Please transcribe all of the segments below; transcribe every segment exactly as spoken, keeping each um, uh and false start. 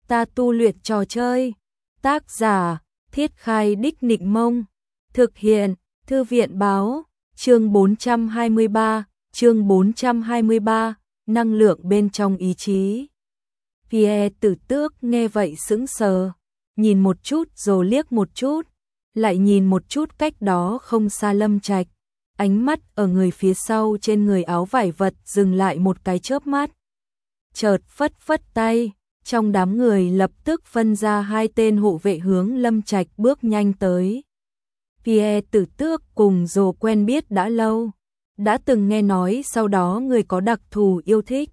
ta tu luyện trò chơi. Tác giả, Thiết Khai Đích Nịnh Mông. Thực hiện, Thư viện Báo. Chương bốn trăm hai mươi ba, chương bốn trăm hai mươi ba, năng lượng bên trong ý chí. Pierre Tử Tước nghe vậy sững sờ, nhìn một chút rồi liếc một chút, lại nhìn một chút cách đó không xa Lâm Trạch. Ánh mắt ở người phía sau trên người áo vải vật dừng lại một cái chớp mắt. Chợt phất phất tay, trong đám người lập tức phân ra hai tên hộ vệ hướng Lâm Trạch bước nhanh tới. Pierre Tử Tước cùng Dồ quen biết đã lâu, đã từng nghe nói sau đó người có đặc thù yêu thích.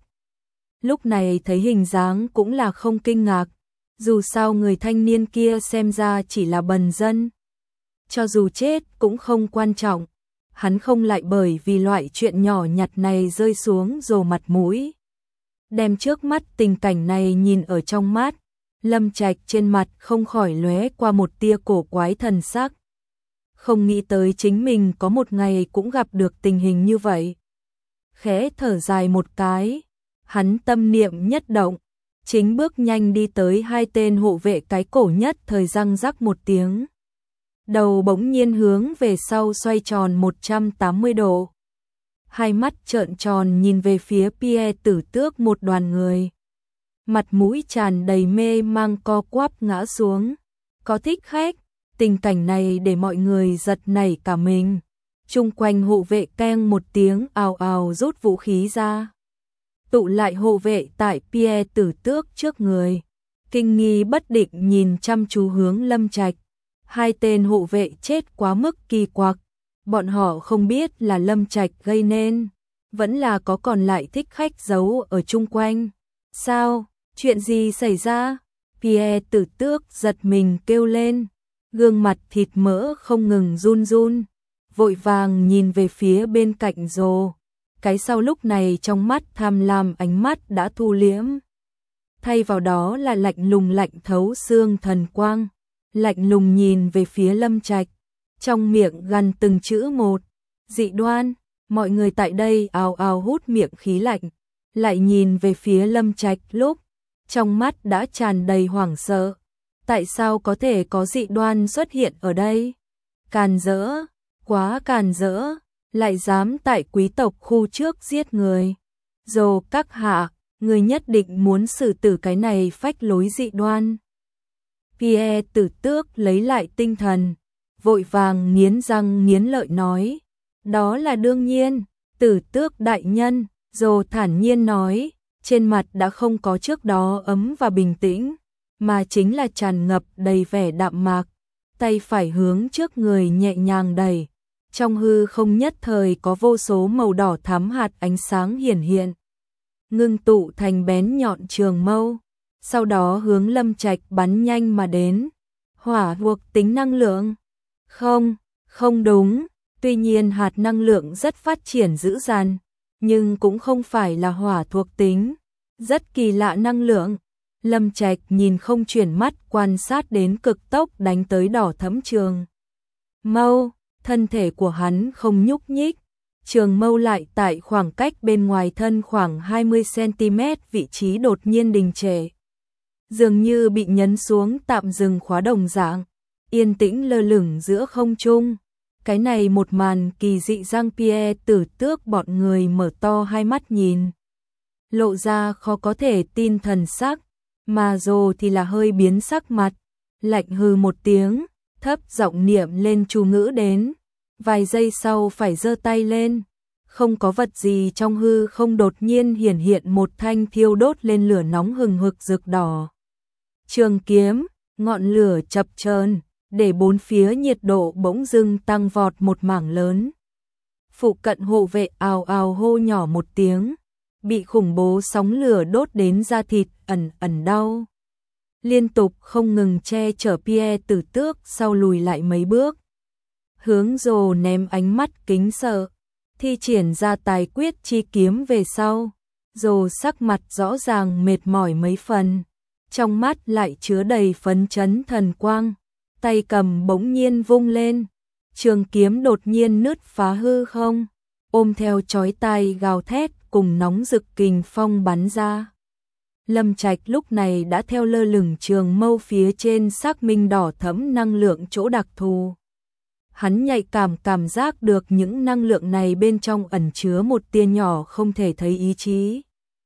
Lúc này thấy hình dáng cũng là không kinh ngạc, dù sao người thanh niên kia xem ra chỉ là bần dân. Cho dù chết cũng không quan trọng, hắn không lại bởi vì loại chuyện nhỏ nhặt này rơi xuống Dồ mặt mũi. Đem trước mắt tình cảnh này nhìn ở trong mắt, Lâm Trạch trên mặt không khỏi lóe qua một tia cổ quái thần sắc. Không nghĩ tới chính mình có một ngày cũng gặp được tình hình như vậy. Khẽ thở dài một cái, hắn tâm niệm nhất động, chính bước nhanh đi tới hai tên hộ vệ cái cổ nhất thời răng rắc một tiếng. Đầu bỗng nhiên hướng về sau xoay tròn một trăm tám mươi độ. Hai mắt trợn tròn nhìn về phía Pierre Tử Tước một đoàn người. Mặt mũi tràn đầy mê mang co quắp ngã xuống. Có thích khách, tình cảnh này để mọi người giật nảy cả mình. Chung quanh hộ vệ keng một tiếng ào ào rút vũ khí ra. Tụ lại hộ vệ tại Pierre Tử Tước trước người. Kinh nghi bất định nhìn chăm chú hướng Lâm Trạch. Hai tên hộ vệ chết quá mức kỳ quặc. Bọn họ không biết là Lâm Trạch gây nên, vẫn là có còn lại thích khách giấu ở chung quanh. Sao? Chuyện gì xảy ra? Pierre Tử Tước giật mình kêu lên, gương mặt thịt mỡ không ngừng run run, vội vàng nhìn về phía bên cạnh Dồ. Cái sau lúc này trong mắt tham lam ánh mắt đã thu liễm, thay vào đó là lạnh lùng lạnh thấu xương thần quang, lạnh lùng nhìn về phía Lâm Trạch. Trong miệng gằn từng chữ một, dị đoan, mọi người tại đây ào ào hút miệng khí lạnh, lại nhìn về phía Lâm Trạch lúc, trong mắt đã tràn đầy hoảng sợ. Tại sao có thể có dị đoan xuất hiện ở đây? Càn rỡ, quá càn rỡ, lại dám tại quý tộc khu trước giết người. Dồ các hạ, người nhất định muốn xử tử cái này phách lối dị đoan. Pierre Tử Tước lấy lại tinh thần, vội vàng nghiến răng nghiến lợi nói, đó là đương nhiên, Tử Tước đại nhân. Dồ thản nhiên nói, trên mặt đã không có trước đó ấm và bình tĩnh, mà chính là tràn ngập đầy vẻ đạm mạc, tay phải hướng trước người nhẹ nhàng đẩy, trong hư không nhất thời có vô số màu đỏ thắm hạt ánh sáng hiển hiện, ngưng tụ thành bén nhọn trường mâu, sau đó hướng Lâm Trạch bắn nhanh mà đến. Hỏa thuộc tính năng lượng. Không, không đúng, tuy nhiên hạt năng lượng rất phát triển dữ dằn, nhưng cũng không phải là hỏa thuộc tính, rất kỳ lạ năng lượng. Lâm Trạch nhìn không chuyển mắt quan sát đến cực tốc đánh tới đỏ thẫm trường mâu, thân thể của hắn không nhúc nhích, trường mâu lại tại khoảng cách bên ngoài thân khoảng hai mươi xăng-ti-mét vị trí đột nhiên đình trệ, dường như bị nhấn xuống tạm dừng khóa đồng dạng, yên tĩnh lơ lửng giữa không trung. Cái này một màn kỳ dị răng Pierre Tử Tước bọn người mở to hai mắt nhìn, lộ ra khó có thể tin thần sắc, mà Dồ thì là hơi biến sắc mặt, lạnh hừ một tiếng, thấp giọng niệm lên chú ngữ đến, vài giây sau phải giơ tay lên, không có vật gì trong hư không đột nhiên hiển hiện một thanh thiêu đốt lên lửa nóng hừng hực rực đỏ trường kiếm, ngọn lửa chập chờn, để bốn phía nhiệt độ bỗng dưng tăng vọt một mảng lớn. Phụ cận hộ vệ ào ào hô nhỏ một tiếng, bị khủng bố sóng lửa đốt đến da thịt ẩn ẩn đau. Liên tục không ngừng che chở Pierre Tử Tước sau lùi lại mấy bước. Hướng Dồ ném ánh mắt kính sợ, thi triển ra tài quyết chi kiếm về sau. Dồ sắc mặt rõ ràng mệt mỏi mấy phần, trong mắt lại chứa đầy phấn chấn thần quang. Tay cầm bỗng nhiên vung lên, trường kiếm đột nhiên nứt phá hư không, ôm theo chói tai gào thét cùng nóng rực kình phong bắn ra. Lâm Trạch lúc này đã theo lơ lửng trường mâu phía trên xác minh đỏ thẫm năng lượng chỗ đặc thù. Hắn nhạy cảm cảm giác được những năng lượng này bên trong ẩn chứa một tia nhỏ không thể thấy ý chí.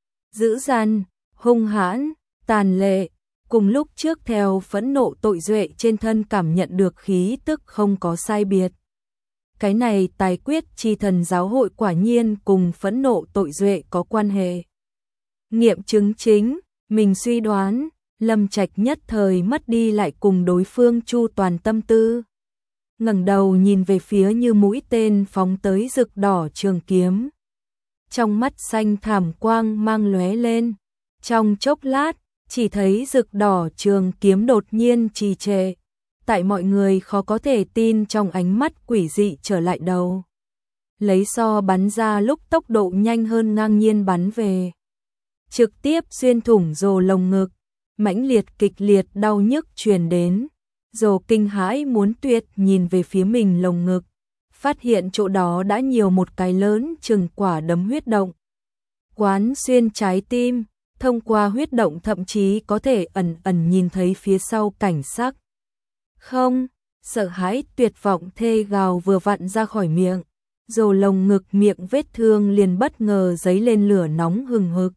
Dữ dằn, hung hãn, tàn lệ, cùng lúc trước theo phẫn nộ tội duệ trên thân cảm nhận được khí tức không có sai biệt. Cái này tài quyết chi thần giáo hội quả nhiên cùng phẫn nộ tội duệ có quan hệ. Nghiệm chứng chính, mình suy đoán, Lâm Trạch nhất thời mất đi lại cùng đối phương chu toàn tâm tư. Ngẩng đầu nhìn về phía như mũi tên phóng tới rực đỏ trường kiếm. Trong mắt xanh thảm quang mang lóe lên, trong chốc lát, chỉ thấy rực đỏ trường kiếm đột nhiên trì trệ. Tại mọi người khó có thể tin trong ánh mắt quỷ dị trở lại đầu. Lấy so bắn ra lúc tốc độ nhanh hơn ngang nhiên bắn về. Trực tiếp xuyên thủng rồ lồng ngực, mãnh liệt kịch liệt đau nhức truyền đến. Rồ kinh hãi muốn tuyệt nhìn về phía mình lồng ngực, phát hiện chỗ đó đã nhiều một cái lớn chừng quả đấm huyết động. Quán xuyên trái tim, thông qua huyết động thậm chí có thể ẩn ẩn nhìn thấy phía sau cảnh sắc. Không, sợ hãi tuyệt vọng thê gào vừa vặn ra khỏi miệng, rồ lồng ngực miệng vết thương liền bất ngờ dấy lên lửa nóng hừng hực.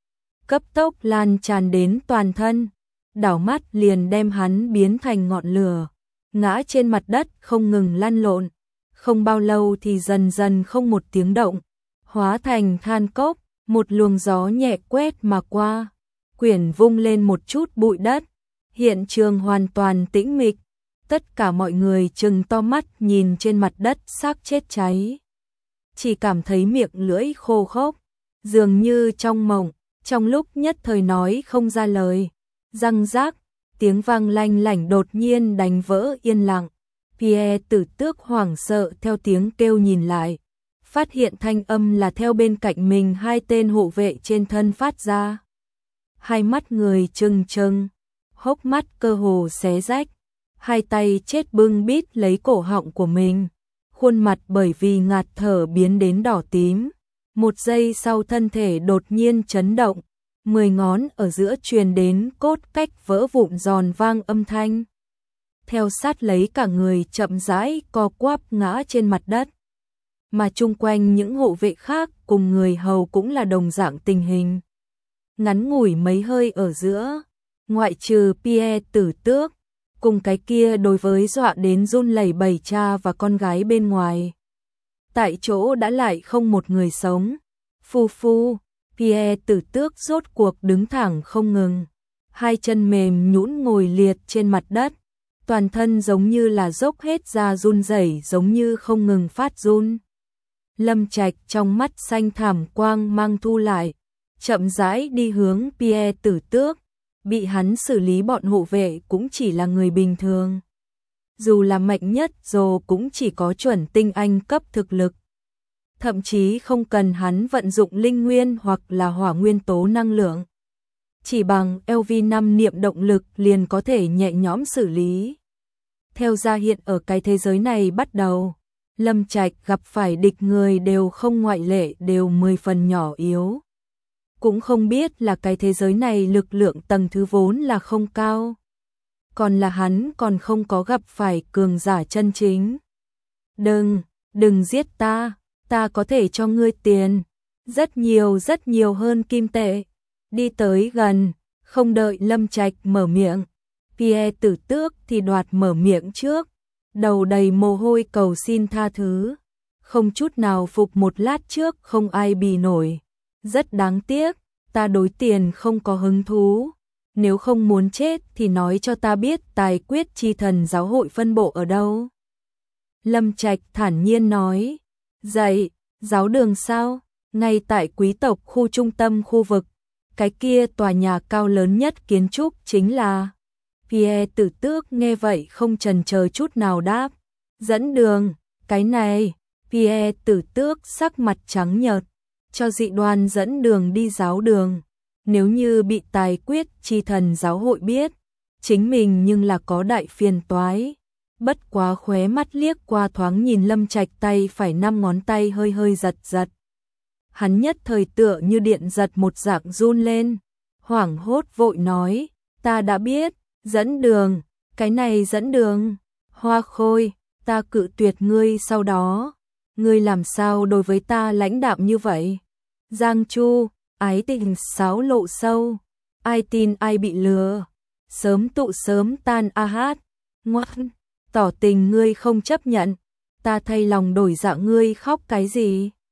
Cấp tốc lan tràn đến toàn thân, đảo mắt liền đem hắn biến thành ngọn lửa, ngã trên mặt đất không ngừng lăn lộn, không bao lâu thì dần dần không một tiếng động, hóa thành than cốc, một luồng gió nhẹ quét mà qua, quyển vung lên một chút bụi đất, hiện trường hoàn toàn tĩnh mịch, tất cả mọi người trừng to mắt nhìn trên mặt đất xác chết cháy. Chỉ cảm thấy miệng lưỡi khô khốc, dường như trong mộng, trong lúc nhất thời nói không ra lời. Răng rác, tiếng vang lanh lảnh đột nhiên đánh vỡ yên lặng. Pierre Tử Tước hoảng sợ theo tiếng kêu nhìn lại, phát hiện thanh âm là theo bên cạnh mình hai tên hộ vệ trên thân phát ra. Hai mắt người trừng trừng, hốc mắt cơ hồ xé rách, hai tay chết bưng bít lấy cổ họng của mình, khuôn mặt bởi vì ngạt thở biến đến đỏ tím. Một giây sau thân thể đột nhiên chấn động, mười ngón ở giữa truyền đến cốt cách vỡ vụn giòn vang âm thanh. Theo sát lấy cả người chậm rãi co quắp ngã trên mặt đất. Mà chung quanh những hộ vệ khác cùng người hầu cũng là đồng dạng tình hình. Ngắn ngủi mấy hơi ở giữa, ngoại trừ Pierre Tử Tước, cùng cái kia đối với dọa đến run lẩy bẩy cha và con gái bên ngoài. Tại chỗ đã lại không một người sống. Phu phu, Pierre Tử Tước rốt cuộc đứng thẳng không ngừng, hai chân mềm nhũn ngồi liệt trên mặt đất, toàn thân giống như là dốc hết ra run rẩy, giống như không ngừng phát run. Lâm Trạch trong mắt xanh thảm quang mang thu lại, chậm rãi đi hướng Pierre Tử Tước, bị hắn xử lý bọn hộ vệ cũng chỉ là người bình thường. Dù là mạnh nhất rồi cũng chỉ có chuẩn tinh anh cấp thực lực. Thậm chí không cần hắn vận dụng linh nguyên hoặc là hỏa nguyên tố năng lượng. Chỉ bằng L V năm niệm động lực liền có thể nhẹ nhõm xử lý. Theo gia hiện ở cái thế giới này bắt đầu, Lâm Trạch gặp phải địch người đều không ngoại lệ đều mười phần nhỏ yếu. Cũng không biết là cái thế giới này lực lượng tầng thứ vốn là không cao. Còn là hắn còn không có gặp phải cường giả chân chính. Đừng, đừng giết ta. Ta có thể cho ngươi tiền, rất nhiều rất nhiều hơn kim tệ. Đi tới gần, không đợi Lâm Trạch mở miệng, Pierre Tử Tước thì đoạt mở miệng trước, đầu đầy mồ hôi cầu xin tha thứ, không chút nào phục một lát trước không ai bì nổi. Rất đáng tiếc, ta đối tiền không có hứng thú, nếu không muốn chết thì nói cho ta biết tài quyết chi thần giáo hội phân bộ ở đâu. Lâm Trạch thản nhiên nói. Dạy, giáo đường sao? Ngay tại quý tộc khu trung tâm khu vực, cái kia tòa nhà cao lớn nhất kiến trúc chính là. Pierre Tử Tước nghe vậy không chần chờ chút nào đáp. Dẫn đường, cái này, Pierre Tử Tước sắc mặt trắng nhợt, cho dị đoan dẫn đường đi giáo đường. Nếu như bị tài quyết chi thần giáo hội biết, chính mình nhưng là có đại phiền toái. Bất quá khóe mắt liếc qua thoáng nhìn Lâm Trạch tay phải năm ngón tay hơi hơi giật giật. Hắn nhất thời tựa như điện giật một dạng run lên, hoảng hốt vội nói, ta đã biết, dẫn đường, cái này dẫn đường. Hoa Khôi, ta cự tuyệt ngươi sau đó, ngươi làm sao đối với ta lãnh đạm như vậy? Giang Chu, ái tình sáo lộ sâu, ai tin ai bị lừa, sớm tụ sớm tan a hát, ngoan, tỏ tình ngươi không chấp nhận, ta thay lòng đổi dạ ngươi khóc cái gì?